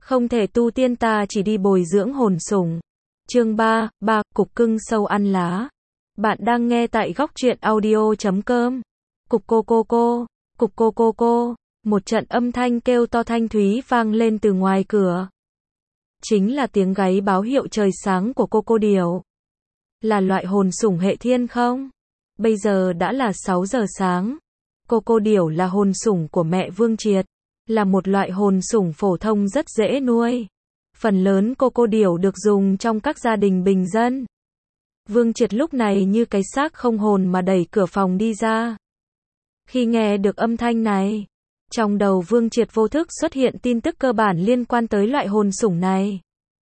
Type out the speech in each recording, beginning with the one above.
Không thể tu tiên ta chỉ đi bồi dưỡng hồn sủng. Chương 3, Cục cưng sâu ăn lá. Bạn đang nghe tại góc truyện audio.com. Cục cô, một trận âm thanh kêu to thanh thúy vang lên từ ngoài cửa. Chính là tiếng gáy báo hiệu trời sáng của cô điểu. Là loại hồn sủng hệ thiên không? Bây giờ đã là 6 giờ sáng. Cô điểu là hồn sủng của mẹ Vương Triệt. Là một loại hồn sủng phổ thông rất dễ nuôi. Phần lớn cô điểu được dùng trong các gia đình bình dân. Vương Triệt lúc này như cái xác không hồn mà đẩy cửa phòng đi ra. Khi nghe được âm thanh này, trong đầu Vương Triệt vô thức xuất hiện tin tức cơ bản liên quan tới loại hồn sủng này.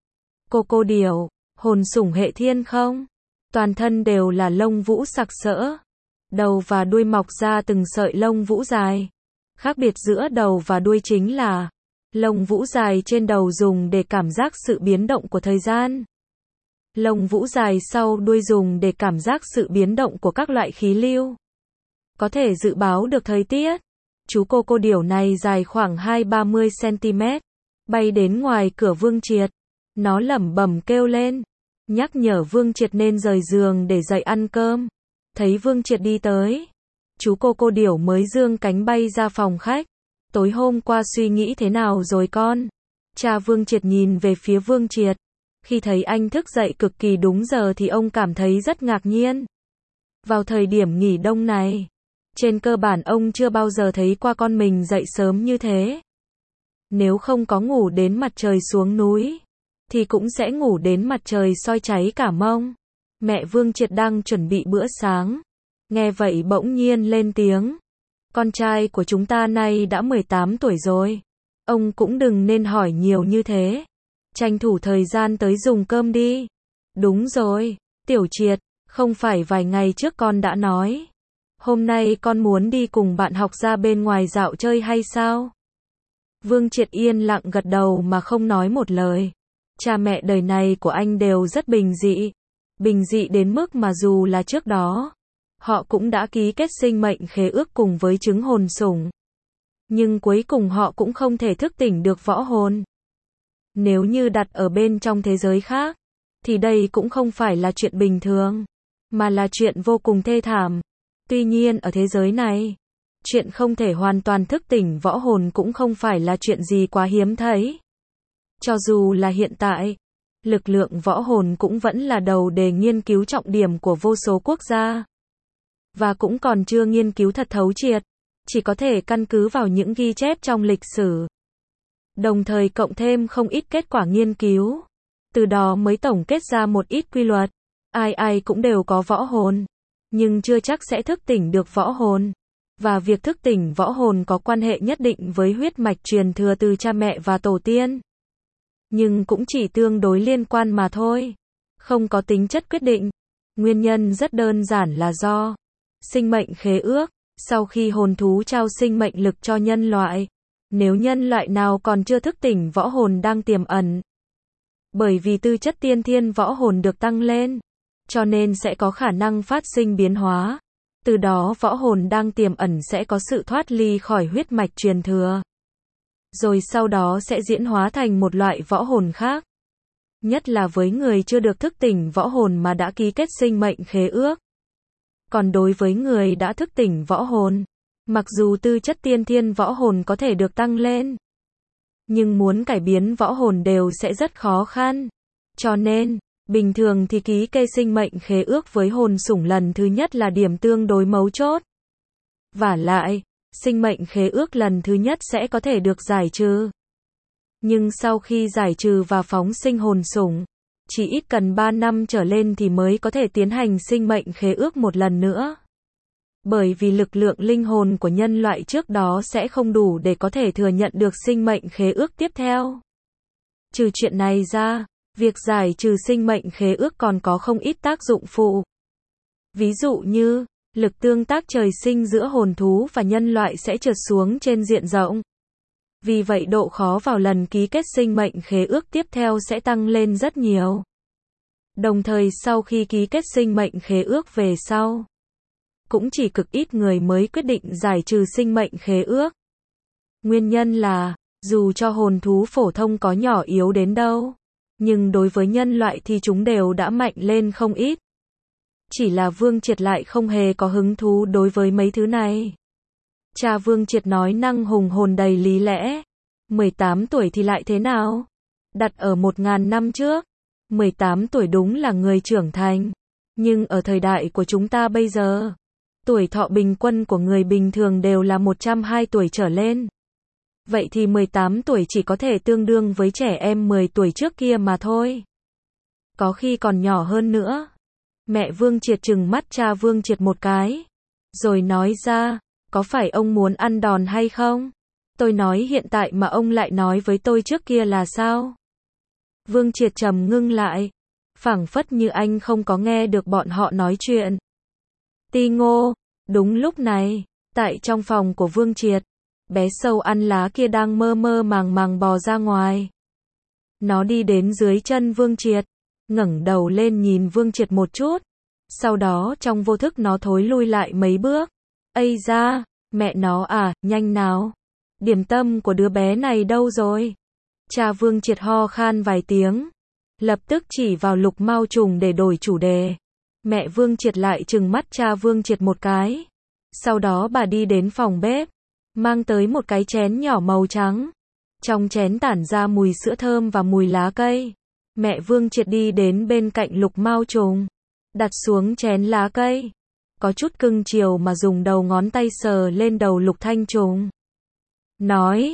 Cô điểu, hồn sủng hệ thiên không? Toàn thân đều là lông vũ sặc sỡ. Đầu và đuôi mọc ra từng sợi lông vũ dài. Khác biệt giữa đầu và đuôi chính là lông vũ dài trên đầu dùng để cảm giác sự biến động của thời gian. Lông vũ dài sau đuôi dùng để cảm giác sự biến động của các loại khí lưu. Có thể dự báo được thời tiết. Chú cô điểu này dài khoảng 20-30 cm. Bay đến ngoài cửa Vương Triệt. Nó lẩm bẩm kêu lên. Nhắc nhở Vương Triệt nên rời giường để dậy ăn cơm. Thấy Vương Triệt đi tới. Chú cô điểu mới dương cánh bay ra phòng khách. Tối hôm qua suy nghĩ thế nào rồi con? Cha Vương Triệt nhìn về phía Vương Triệt. Khi thấy anh thức dậy cực kỳ đúng giờ thì ông cảm thấy rất ngạc nhiên. Vào thời điểm nghỉ đông này, trên cơ bản ông chưa bao giờ thấy qua con mình dậy sớm như thế. Nếu không có ngủ đến mặt trời xuống núi, thì cũng sẽ ngủ đến mặt trời soi cháy cả mông. Mẹ Vương Triệt đang chuẩn bị bữa sáng. Nghe vậy bỗng nhiên lên tiếng. Con trai của chúng ta nay đã 18 tuổi rồi. Ông cũng đừng nên hỏi nhiều như thế. Tranh thủ thời gian tới dùng cơm đi. Đúng rồi, Tiểu Triệt, không phải vài ngày trước con đã nói. Hôm nay con muốn đi cùng bạn học ra bên ngoài dạo chơi hay sao? Vương Triệt yên lặng gật đầu mà không nói một lời. Cha mẹ đời này của anh đều rất bình dị. Bình dị đến mức mà dù là trước đó, họ cũng đã ký kết sinh mệnh khế ước cùng với trứng hồn sủng. Nhưng cuối cùng họ cũng không thể thức tỉnh được võ hồn. Nếu như đặt ở bên trong thế giới khác, thì đây cũng không phải là chuyện bình thường, mà là chuyện vô cùng thê thảm. Tuy nhiên ở thế giới này, chuyện không thể hoàn toàn thức tỉnh võ hồn cũng không phải là chuyện gì quá hiếm thấy. Cho dù là hiện tại, lực lượng võ hồn cũng vẫn là đầu đề nghiên cứu trọng điểm của vô số quốc gia. Và cũng còn chưa nghiên cứu thật thấu triệt, chỉ có thể căn cứ vào những ghi chép trong lịch sử. Đồng thời cộng thêm không ít kết quả nghiên cứu. Từ đó mới tổng kết ra một ít quy luật. Ai cũng đều có võ hồn, nhưng chưa chắc sẽ thức tỉnh được võ hồn. Và việc thức tỉnh võ hồn có quan hệ nhất định với huyết mạch truyền thừa từ cha mẹ và tổ tiên. Nhưng cũng chỉ tương đối liên quan mà thôi. Không có tính chất quyết định. Nguyên nhân rất đơn giản là do sinh mệnh khế ước. Sau khi hồn thú trao sinh mệnh lực cho nhân loại, nếu nhân loại nào còn chưa thức tỉnh võ hồn đang tiềm ẩn. Bởi vì tư chất tiên thiên võ hồn được tăng lên, cho nên sẽ có khả năng phát sinh biến hóa. Từ đó võ hồn đang tiềm ẩn sẽ có sự thoát ly khỏi huyết mạch truyền thừa. Rồi sau đó sẽ diễn hóa thành một loại võ hồn khác. Nhất là với người chưa được thức tỉnh võ hồn mà đã ký kết sinh mệnh khế ước. Còn đối với người đã thức tỉnh võ hồn, mặc dù tư chất tiên thiên võ hồn có thể được tăng lên, nhưng muốn cải biến võ hồn đều sẽ rất khó khăn. Cho nên, bình thường thì ký cây sinh mệnh khế ước với hồn sủng lần thứ nhất là điểm tương đối mấu chốt. Vả lại, sinh mệnh khế ước lần thứ nhất sẽ có thể được giải trừ. Nhưng sau khi giải trừ và phóng sinh hồn sủng, chỉ ít cần 3 năm trở lên thì mới có thể tiến hành sinh mệnh khế ước một lần nữa. Bởi vì lực lượng linh hồn của nhân loại trước đó sẽ không đủ để có thể thừa nhận được sinh mệnh khế ước tiếp theo. Trừ chuyện này ra, việc giải trừ sinh mệnh khế ước còn có không ít tác dụng phụ. Ví dụ như, lực tương tác trời sinh giữa hồn thú và nhân loại sẽ trượt xuống trên diện rộng. Vì vậy độ khó vào lần ký kết sinh mệnh khế ước tiếp theo sẽ tăng lên rất nhiều. Đồng thời sau khi ký kết sinh mệnh khế ước về sau, cũng chỉ cực ít người mới quyết định giải trừ sinh mệnh khế ước. Nguyên nhân là, Dù cho hồn thú phổ thông có nhỏ yếu đến đâu, nhưng đối với nhân loại thì chúng đều đã mạnh lên không ít. Chỉ là Vương Triệt lại không hề có hứng thú đối với mấy thứ này. Cha Vương Triệt nói năng hùng hồn đầy lý lẽ. 18 tuổi thì lại thế nào? Đặt ở 1000 năm trước, 18 tuổi đúng là người trưởng thành. Nhưng ở thời đại của chúng ta bây giờ, tuổi thọ bình quân của người bình thường đều là 102 tuổi trở lên. Vậy thì 18 tuổi chỉ có thể tương đương với trẻ em 10 tuổi trước kia mà thôi. Có khi còn nhỏ hơn nữa. Mẹ Vương Triệt trừng mắt cha Vương Triệt một cái. Rồi nói ra, có phải ông muốn ăn đòn hay không? Tôi nói hiện tại mà ông lại nói với tôi trước kia là sao? Vương Triệt trầm ngưng lại. Phảng phất như anh không có nghe được bọn họ nói chuyện. Ti Ngô, đúng lúc này, tại trong phòng của Vương Triệt, bé sâu ăn lá kia đang mơ mơ màng màng bò ra ngoài. Nó đi đến dưới chân Vương Triệt, ngẩng đầu lên nhìn Vương Triệt một chút. Sau đó trong vô thức nó thối lui lại mấy bước. Ây da, mẹ nó à, nhanh nào. Điểm tâm của đứa bé này đâu rồi? Cha Vương Triệt ho khan vài tiếng. Lập tức chỉ vào Lục Mao Trùng để đổi chủ đề. Mẹ Vương Triệt lại trừng mắt cha Vương Triệt một cái. Sau đó bà đi đến phòng bếp, mang tới một cái chén nhỏ màu trắng. Trong chén tản ra mùi sữa thơm và mùi lá cây. Mẹ Vương Triệt đi đến bên cạnh Lục Mao Trùng, đặt xuống chén lá cây. Có chút cưng chiều mà dùng đầu ngón tay sờ lên đầu Lục Thanh Trùng. Nói,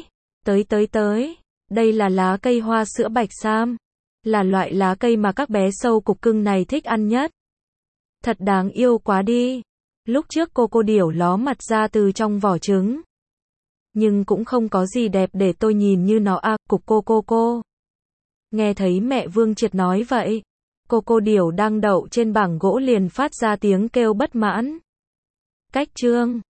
tới, đây là lá cây hoa sữa bạch sam. Là loại lá cây mà các bé sâu cục cưng này thích ăn nhất. Thật đáng yêu quá đi. Lúc trước cô điểu ló mặt ra từ trong vỏ trứng. Nhưng cũng không có gì đẹp để tôi nhìn như nó à, cục cô. Nghe thấy mẹ Vương Triệt nói vậy, cô điểu đang đậu trên bảng gỗ liền phát ra tiếng kêu bất mãn. Cách chương